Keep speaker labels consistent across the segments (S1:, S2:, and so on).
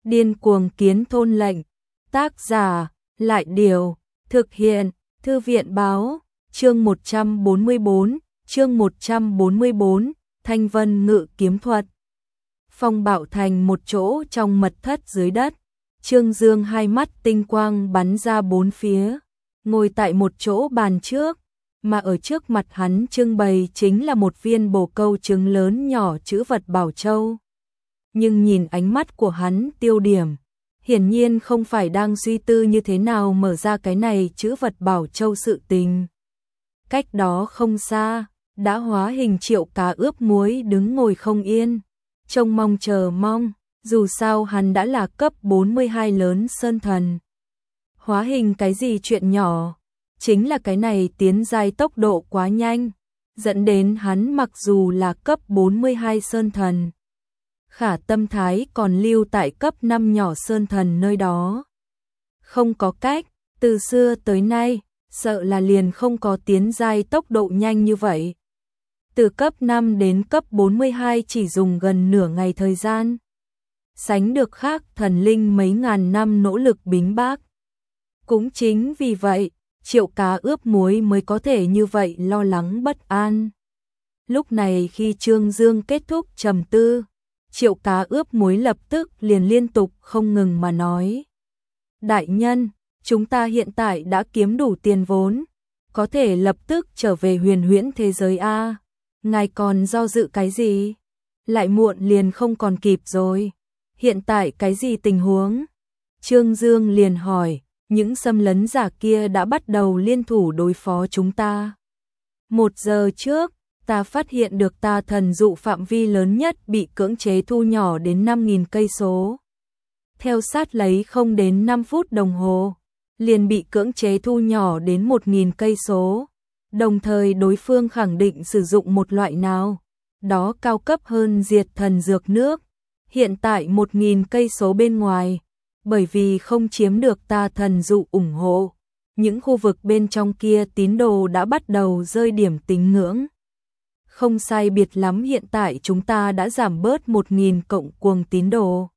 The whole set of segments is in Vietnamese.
S1: Điên cuồng kiến thôn lệnh. Tác giả, Lại Điều. Thực hiện, Thư viện Báo. Chương 144, Thanh Vân Ngự Kiếm Thuật. Phong Bảo Thành một chỗ trong mật thất dưới đất. Trương Dương hai mắt tinh quang bắn ra bốn phía, ngồi tại một chỗ bàn trước, mà ở trước mặt hắn trưng bày chính là một viên bồ câu trứng lớn nhỏ chữ vật bảo châu. Nhưng nhìn ánh mắt của hắn tiêu điểm, hiển nhiên không phải đang suy tư như thế nào mở ra cái này chữ vật bảo châu sự tình. Cách đó không xa, đã hóa hình Triệu Cá ướp muối đứng ngồi không yên, trông mong chờ mong, dù sao hắn đã là cấp 42 lớn sơn thần. Hóa hình cái gì chuyện nhỏ, chính là cái này tiến giai tốc độ quá nhanh, dẫn đến hắn mặc dù là cấp 42 sơn thần, khả tâm thái còn lưu tại cấp 5 nhỏ sơn thần nơi đó. Không có cách, từ xưa tới nay, sợ là liền không có tiến giai tốc độ nhanh như vậy. Từ cấp 5 đến cấp 42 chỉ dùng gần nửa ngày thời gian. Sánh được khác thần linh mấy ngàn năm nỗ lực bính bác. Cũng chính vì vậy, Triệu Cá ướp muối mới có thể như vậy lo lắng bất an. Lúc này khi Trương Dương kết thúc trầm tư, Triệu Cá ướp muối lập tức liền liên tục không ngừng mà nói. Đại nhân, chúng ta hiện tại đã kiếm đủ tiền vốn, có thể lập tức trở về huyền huyễn thế giới A. Ngài còn do dự cái gì? Lại muộn liền không còn kịp rồi. Hiện tại cái gì tình huống? Trương Dương liền hỏi, những xâm lấn giả kia đã bắt đầu liên thủ đối phó chúng ta. 1 giờ trước, ta phát hiện được ta thần dụ phạm vi lớn nhất bị cưỡng chế thu nhỏ đến 5.000 cây số. Theo sát lấy không đến 5 phút đồng hồ, liền bị cưỡng chế thu nhỏ đến 1.000 cây số. Đồng thời đối phương khẳng định sử dụng một loại nào đó cao cấp hơn diệt thần dược nước. Hiện tại 1.000 cây số bên ngoài, bởi vì không chiếm được ta thần dụ ủng hộ, những khu vực bên trong kia tín đồ đã bắt đầu rơi điểm tín ngưỡng. Không sai biệt lắm, hiện tại chúng ta đã giảm bớt 1.000 cộng cuồng tín đồ,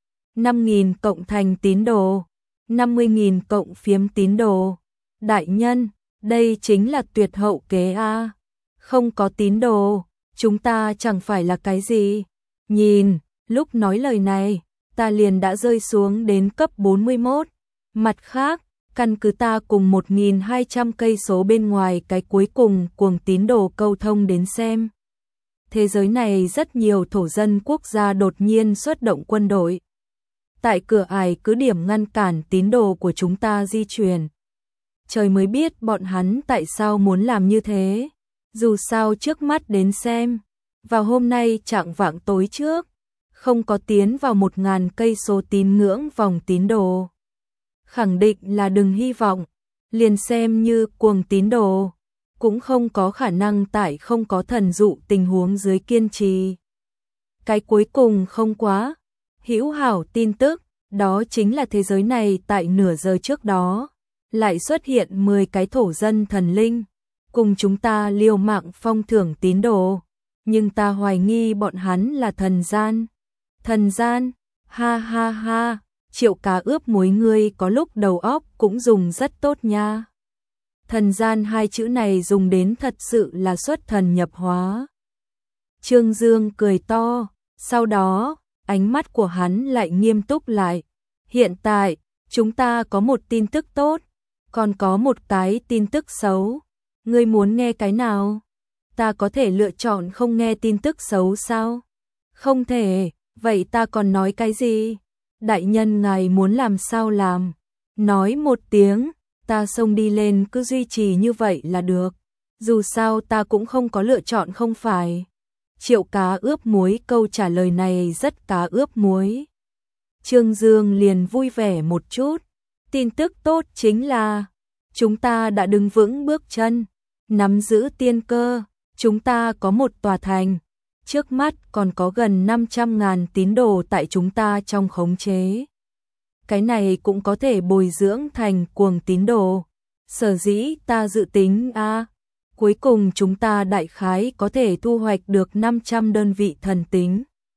S1: 5.000 cộng thành tín đồ, 50.000 cộng phiếm tín đồ. Đại nhân, đây chính là tuyệt hậu kế A. Không có tín đồ, chúng ta chẳng phải là cái gì. Nhìn, lúc nói lời này, ta liền đã rơi xuống đến cấp 41. Mặt khác, căn cứ ta cùng 1.200 cây số bên ngoài cái cuối cùng cuồng tín đồ câu thông đến xem. Thế giới này rất nhiều thổ dân quốc gia đột nhiên xuất động quân đội. Tại cửa ải cứ điểm ngăn cản tín đồ của chúng ta di chuyển. Trời mới biết bọn hắn tại sao muốn làm như thế. Dù sao trước mắt đến xem, vào hôm nay chạng vạng tối trước, không có tiến vào 1.000 cây số tín ngưỡng vòng tín đồ. Khẳng định là đừng hy vọng, liền xem như cuồng tín đồ, cũng không có khả năng tại không có thần dụ tình huống dưới kiên trì. Cái cuối cùng không quá hữu hảo tin tức, đó chính là thế giới này tại nửa giờ trước đó, lại xuất hiện 10 cái thổ dân thần linh, cùng chúng ta liều mạng phong thưởng tín đồ, nhưng ta hoài nghi bọn hắn là thần gian. Thần gian, ha ha ha, Triệu Cá ướp muối ngươi có lúc đầu óc cũng dùng rất tốt nha. Thần gian hai chữ này dùng đến thật sự là xuất thần nhập hóa. Trương Dương cười to, sau đó, ánh mắt của hắn lại nghiêm túc lại. Hiện tại, chúng ta có một tin tức tốt, còn có một cái tin tức xấu. Ngươi muốn nghe cái nào? Ta có thể lựa chọn không nghe tin tức xấu sao? Không thể, vậy ta còn nói cái gì? Đại nhân ngài muốn làm sao làm? Nói một tiếng, ta xông đi lên cứ duy trì như vậy là được. Dù sao ta cũng không có lựa chọn không phải. Triệu Cá ướp muối câu trả lời này rất cá ướp muối. Trương Dương liền vui vẻ một chút. Tin tức tốt chính là chúng ta đã đứng vững bước chân, nắm giữ tiên cơ. Chúng ta có một tòa thành, trước mắt còn có gần 500.000 tín đồ tại chúng ta trong khống chế. Cái này cũng có thể bồi dưỡng thành cuồng tín đồ. Sở dĩ ta dự tính cuối cùng chúng ta đại khái có thể thu hoạch được 500 đơn vị thần tính.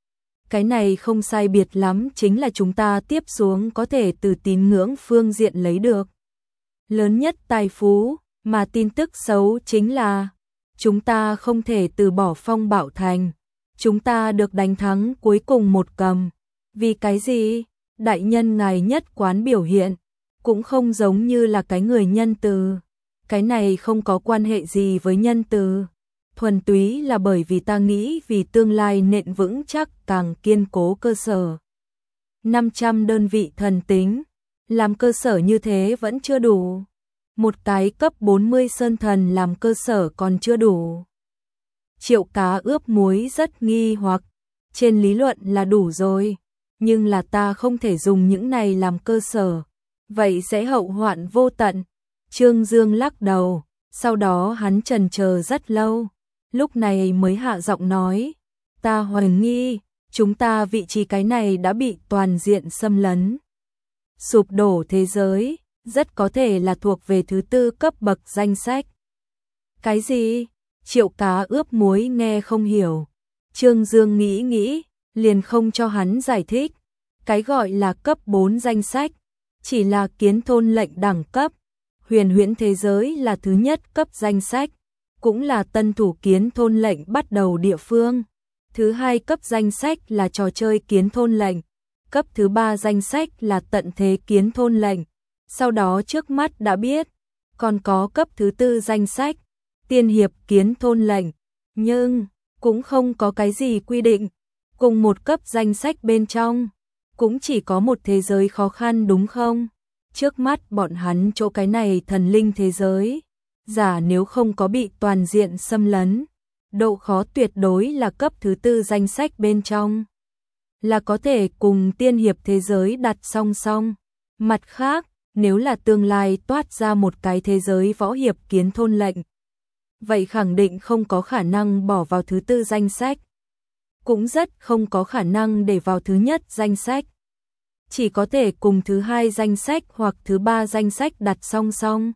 S1: Cái này không sai biệt lắm chính là chúng ta tiếp xuống có thể từ tín ngưỡng phương diện lấy được lớn nhất tài phú, mà tin tức xấu chính là chúng ta không thể từ bỏ Phong Bảo Thành. Chúng ta được đánh thắng cuối cùng một cầm. Vì cái gì? Đại nhân ngài nhất quán biểu hiện cũng không giống như là cái người nhân từ. Cái này không có quan hệ gì với nhân từ. Thuần túy là bởi vì ta nghĩ vì tương lai nền vững chắc càng kiên cố cơ sở. 500 đơn vị thần tính, làm cơ sở như thế vẫn chưa đủ. Một cái cấp 40 sơn thần làm cơ sở còn chưa đủ. Triệu Cá ướp muối rất nghi hoặc, trên lý luận là đủ rồi, nhưng là ta không thể dùng những này làm cơ sở, vậy sẽ hậu hoạn vô tận. Trương Dương lắc đầu, sau đó hắn chần chờ rất lâu, lúc này mới hạ giọng nói, ta hoài nghi, chúng ta vị trí cái này đã bị toàn diện xâm lấn. Sụp đổ thế giới, rất có thể là thuộc về thứ tư cấp bậc danh sách. Cái gì? Triệu Cá ướp muối nghe không hiểu. Trương Dương nghĩ, liền không cho hắn giải thích. Cái gọi là cấp 4 danh sách, chỉ là kiến thôn lệnh đẳng cấp. Huyền huyễn thế giới là thứ nhất cấp danh sách, cũng là tân thủ kiến thôn lệnh bắt đầu địa phương. Thứ hai cấp danh sách là trò chơi kiến thôn lệnh. Cấp thứ ba danh sách là tận thế kiến thôn lệnh. Sau đó trước mắt đã biết, còn có cấp thứ tư danh sách, tiên hiệp kiến thôn lệnh. Nhưng, cũng không có cái gì quy định. Cùng một cấp danh sách bên trong, cũng chỉ có một thế giới khó khăn đúng không? Trước mắt bọn hắn chỗ cái này thần linh thế giới, giả nếu không có bị toàn diện xâm lấn, độ khó tuyệt đối là cấp thứ tư danh sách bên trong. Là có thể cùng tiên hiệp thế giới đặt song song. Mặt khác, nếu là tương lai toát ra một cái thế giới võ hiệp kiến thôn lệnh, vậy khẳng định không có khả năng bỏ vào thứ tư danh sách. Cũng rất không có khả năng để vào thứ nhất danh sách. Chỉ có thể cùng thứ hai danh sách hoặc thứ ba danh sách đặt song song.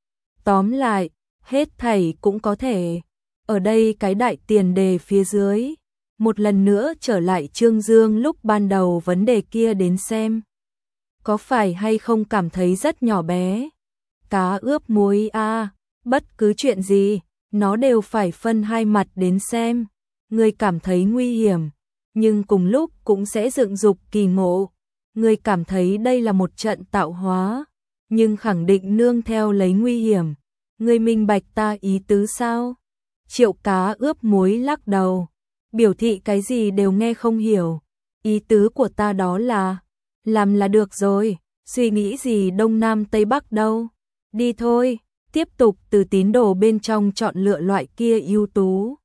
S1: Tóm lại, hết thảy cũng có thể. Ở đây cái đại tiền đề phía dưới. Một lần nữa trở lại Trương Dương lúc ban đầu vấn đề kia đến xem. Có phải hay không cảm thấy rất nhỏ bé? Cá ướp muối bất cứ chuyện gì, nó đều phải phân hai mặt đến xem. Người cảm thấy nguy hiểm, nhưng cùng lúc cũng sẽ dựng dục kỳ ngộ. Người cảm thấy đây là một trận tạo hóa, nhưng khẳng định nương theo lấy nguy hiểm. Người minh bạch ta ý tứ sao? Triệu Cá ướp muối lắc đầu, biểu thị cái gì đều nghe không hiểu. Ý tứ của ta đó là, làm là được rồi, suy nghĩ gì đông nam tây bắc đâu. Đi thôi, tiếp tục từ tín đồ bên trong chọn lựa loại kia ưu tú,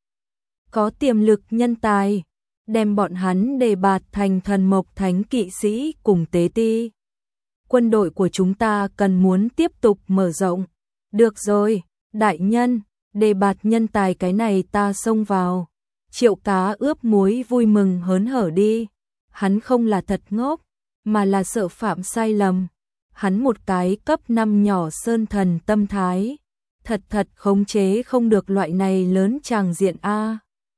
S1: có tiềm lực nhân tài, đem bọn hắn đề bạt thành thần mộc thánh kỵ sĩ cùng tế ti. Quân đội của chúng ta cần muốn tiếp tục mở rộng. Được rồi, đại nhân, đề bạt nhân tài cái này ta xông vào. Triệu Cá ướp muối vui mừng hớn hở đi. Hắn không là thật ngốc, mà là sợ phạm sai lầm. Hắn một cái cấp 5 nhỏ sơn thần tâm thái, thật khống chế không được loại này lớn tràng diện a.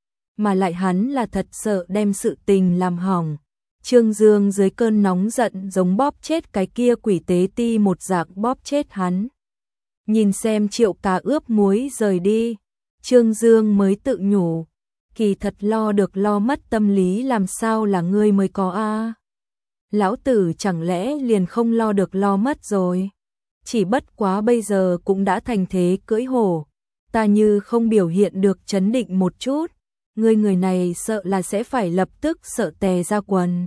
S1: Mà lại hắn là thật sợ đem sự tình làm hỏng. Trương Dương dưới cơn nóng giận giống bóp chết cái kia quỷ tế ti một dạng bóp chết hắn. Nhìn xem Triệu Cá ướp muối rời đi, Trương Dương mới tự nhủ, kỳ thật lo được lo mất tâm lý làm sao là ngươi mới có a. Lão tử chẳng lẽ liền không lo được lo mất rồi? Chỉ bất quá bây giờ cũng đã thành thế cưỡi hổ, ta như không biểu hiện được trấn định một chút, người này sợ là sẽ phải lập tức sợ tè ra quần.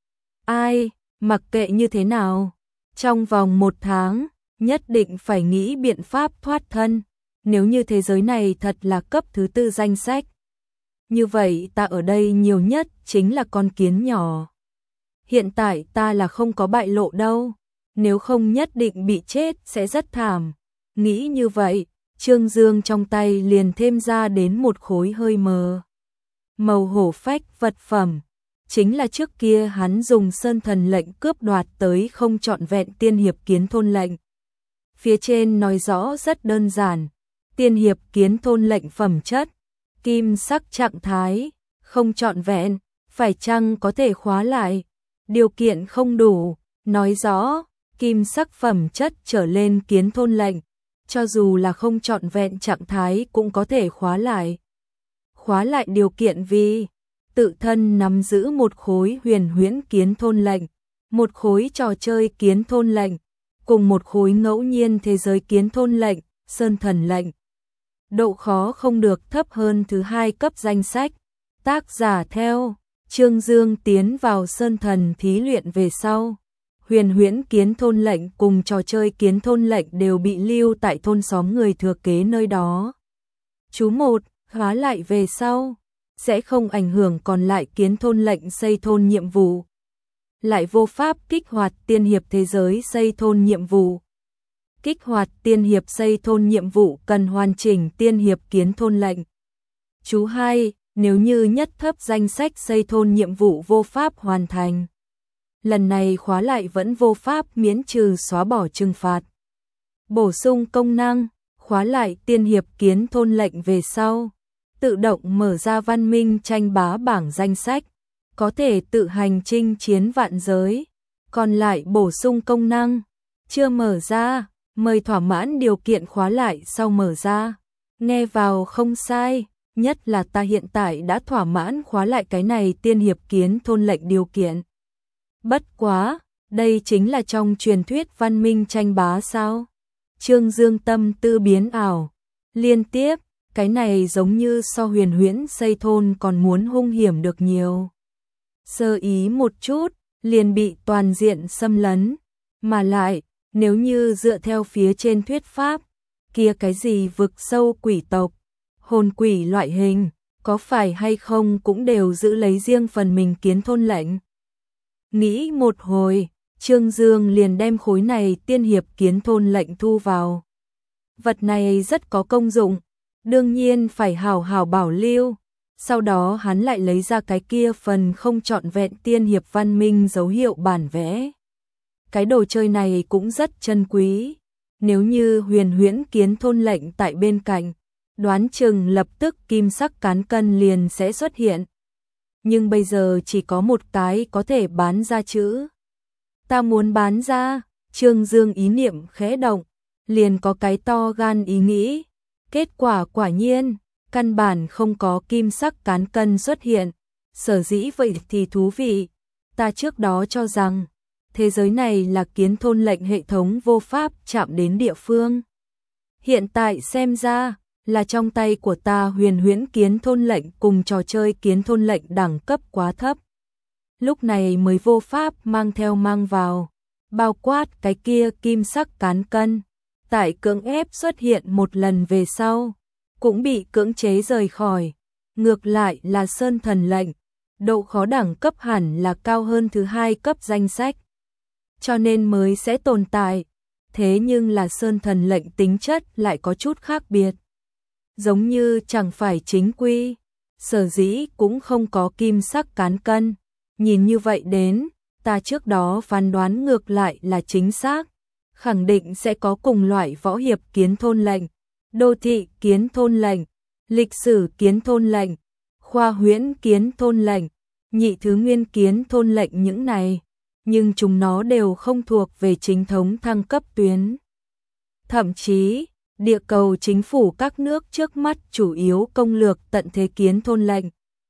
S1: Ai, mặc kệ như thế nào, trong vòng 1 tháng, nhất định phải nghĩ biện pháp thoát thân, nếu như thế giới này thật là cấp thứ tư danh sách. Như vậy ta ở đây nhiều nhất chính là con kiến nhỏ. Hiện tại ta là không có bại lộ đâu, nếu không nhất định bị chết sẽ rất thảm. Nghĩ như vậy, Trương Dương trong tay liền thêm ra đến một khối hơi mờ màu hổ phách vật phẩm, chính là trước kia hắn dùng sơn thần lệnh cướp đoạt tới không trọn vẹn tiên hiệp kiến thôn lệnh. Phía trên nói rõ rất đơn giản, tiên hiệp kiến thôn lệnh phẩm chất, kim sắc trạng thái, không trọn vẹn, phải chăng có thể khóa lại? Điều kiện không đủ, nói rõ, kim sắc phẩm chất trở lên kiến thôn lệnh, cho dù là không trọn vẹn trạng thái cũng có thể khóa lại. Khóa lại điều kiện vì tự thân nắm giữ một khối huyền huyễn kiến thôn lệnh, một khối trò chơi kiến thôn lệnh, cùng một khối ngẫu nhiên thế giới kiến thôn lệnh, sơn thần lệnh. Độ khó không được thấp hơn thứ 2 cấp danh sách. Tác giả theo Trương Dương tiến vào sơn thần thí luyện về sau. Huyền huyễn kiến thôn lệnh cùng trò chơi kiến thôn lệnh đều bị lưu tại thôn xóm người thừa kế nơi đó. Chú 1, khóa lại về sau, sẽ không ảnh hưởng còn lại kiến thôn lệnh xây thôn nhiệm vụ. Lại vô pháp kích hoạt tiên hiệp thế giới xây thôn nhiệm vụ. Kích hoạt tiên hiệp xây thôn nhiệm vụ cần hoàn chỉnh tiên hiệp kiến thôn lệnh. Chú 2, nếu như nhất thấp danh sách xây thôn nhiệm vụ vô pháp hoàn thành, lần này khóa lại vẫn vô pháp miễn trừ xóa bỏ trừng phạt. Bổ sung công năng, khóa lại tiên hiệp kiến thôn lệnh về sau, tự động mở ra văn minh tranh bá bảng danh sách, có thể tự hành chinh chiến vạn giới. Còn lại bổ sung công năng, chưa mở ra, mời thỏa mãn điều kiện khóa lại sau mở ra. Nghe vào không sai, nhất là ta hiện tại đã thỏa mãn khóa lại cái này tiên hiệp kiến thôn lệnh điều kiện. Bất quá, đây chính là trong truyền thuyết văn minh tranh bá sao? Trương Dương tâm tư biến ảo, liên tiếp, cái này giống như so huyền huyễn xây thôn còn muốn hung hiểm được nhiều. Sơ ý một chút, liền bị toàn diện xâm lấn, mà lại, nếu như dựa theo phía trên thuyết pháp, kia cái gì vực sâu quỷ tộc, hồn quỷ loại hình, có phải hay không cũng đều giữ lấy riêng phần mình kiến thôn lệnh. Nghĩ một hồi, Trương Dương liền đem khối này tiên hiệp kiến thôn lệnh thu vào. Vật này rất có công dụng, đương nhiên phải hảo hảo bảo lưu. Sau đó hắn lại lấy ra cái kia phần không trọn vẹn tiên hiệp văn minh dấu hiệu bản vẽ. Cái đồ chơi này cũng rất chân quý. Nếu như huyền huyễn kiến thôn lệnh tại bên cạnh, đoán chừng lập tức kim sắc cán cân liền sẽ xuất hiện. Nhưng bây giờ chỉ có một cái có thể bán ra chữ. Ta muốn bán ra, Trương Dương ý niệm khẽ động, liền có cái to gan ý nghĩ. Kết quả quả nhiên, căn bản không có kim sắc cán cân xuất hiện. Sở dĩ vậy thì thú vị. Ta trước đó cho rằng, thế giới này là kiến thôn lệnh hệ thống vô pháp chạm đến địa phương. Hiện tại xem ra, là trong tay của ta huyền huyễn kiến thôn lệnh cùng trò chơi kiến thôn lệnh đẳng cấp quá thấp. Lúc này mới vô pháp mang theo mang vào, bao quát cái kia kim sắc cán cân. Tại cưỡng ép xuất hiện một lần về sau, cũng bị cưỡng chế rời khỏi. Ngược lại là sơn thần lệnh, độ khó đẳng cấp hẳn là cao hơn thứ 2 cấp danh sách, cho nên mới sẽ tồn tại. Thế nhưng là sơn thần lệnh tính chất lại có chút khác biệt, giống như chẳng phải chính quy, sở dĩ cũng không có kim sắc cán cân. Nhìn như vậy đến, ta trước đó phán đoán ngược lại là chính xác, khẳng định sẽ có cùng loại võ hiệp kiến thôn lệnh, đô thị kiến thôn lệnh, lịch sử kiến thôn lệnh, khoa huyễn kiến thôn lệnh, nhị thứ nguyên kiến thôn lệnh những này, nhưng chúng nó đều không thuộc về chính thống thăng cấp tuyến. Thậm chí, địa cầu chính phủ các nước trước mắt chủ yếu công lược tận thế kiến thôn lệnh,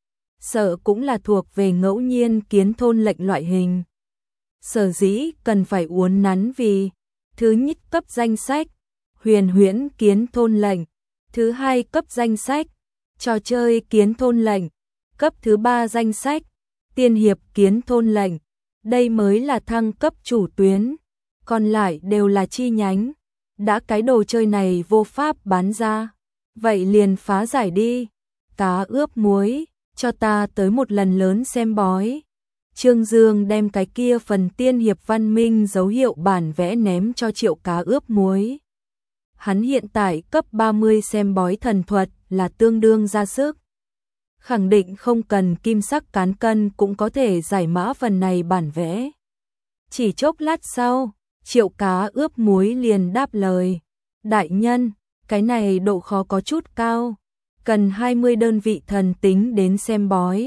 S1: sợ cũng là thuộc về ngẫu nhiên kiến thôn lệnh loại hình. Sở dĩ cần phải uốn nắn vì thứ nhất cấp danh sách, huyền huyễn kiến thôn lệnh, thứ 2 cấp danh sách, trò chơi kiến thôn lệnh, cấp thứ 3 danh sách, tiên hiệp kiến thôn lệnh. Đây mới là thăng cấp chủ tuyến, còn lại đều là chi nhánh. Đã cái đồ chơi này vô pháp bán ra, vậy liền phá giải đi. Cá ướp muối, cho ta tới một lần lớn xem bói. Trương Dương đem cái kia phần tiên hiệp văn minh dấu hiệu bản vẽ ném cho Triệu Cá ướp muối. Hắn hiện tại cấp 30 xem bói thần thuật là tương đương ra sức. Khẳng định không cần kim sắc cán cân cũng có thể giải mã phần này bản vẽ. Chỉ chốc lát sau, Triệu Cá ướp muối liền đáp lời. Đại nhân, cái này độ khó có chút cao, cần 20 đơn vị thần tính đến xem bói.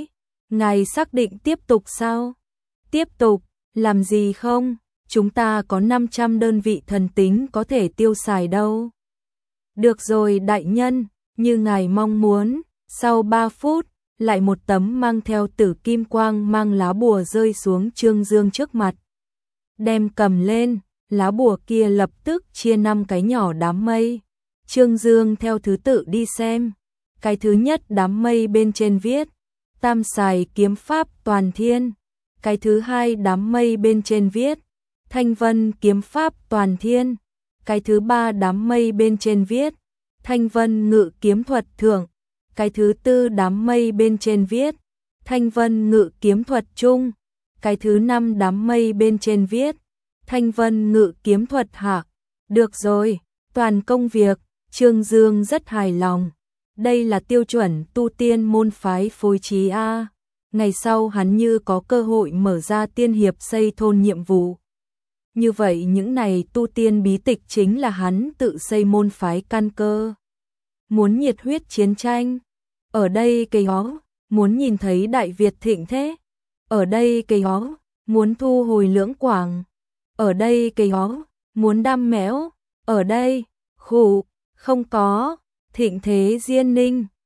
S1: Ngài xác định tiếp tục sao? Tiếp tục, làm gì không? Chúng ta có 500 đơn vị thần tính có thể tiêu xài đâu. Được rồi đại nhân, như ngài mong muốn. Sau 3 phút, lại một tấm mang theo tử kim quang mang lá bùa rơi xuống Trương Dương trước mặt. Đem cầm lên, lá bùa kia lập tức chia 5 cái nhỏ đám mây. Trương Dương theo thứ tự đi xem. Cái thứ nhất đám mây bên trên viết Tam Xài kiếm pháp toàn thiên. Cái thứ hai đám mây bên trên viết Thanh Vân kiếm pháp toàn thiên. Cái thứ ba đám mây bên trên viết Thanh Vân ngự kiếm thuật thượng. Cái thứ tư đám mây bên trên viết Thanh Vân ngự kiếm thuật trung. Cái thứ năm đám mây bên trên viết Thanh Vân ngự kiếm thuật hạ. Được rồi, toàn công việc, Trương Dương rất hài lòng. Đây là tiêu chuẩn tu tiên môn phái phối trí A. Ngày sau hắn như có cơ hội mở ra tiên hiệp xây thôn nhiệm vụ. Như vậy những này tu tiên bí tịch chính là hắn tự xây môn phái căn cơ. Muốn nhiệt huyết chiến tranh. Ở đây cây hó, muốn nhìn thấy Đại Việt thịnh thế. Ở đây cây hó, muốn thu hồi Lưỡng Quảng. Ở đây cây hó, muốn đam mẽo. Ở đây, khủ, không có, thịnh thế Diên Ninh.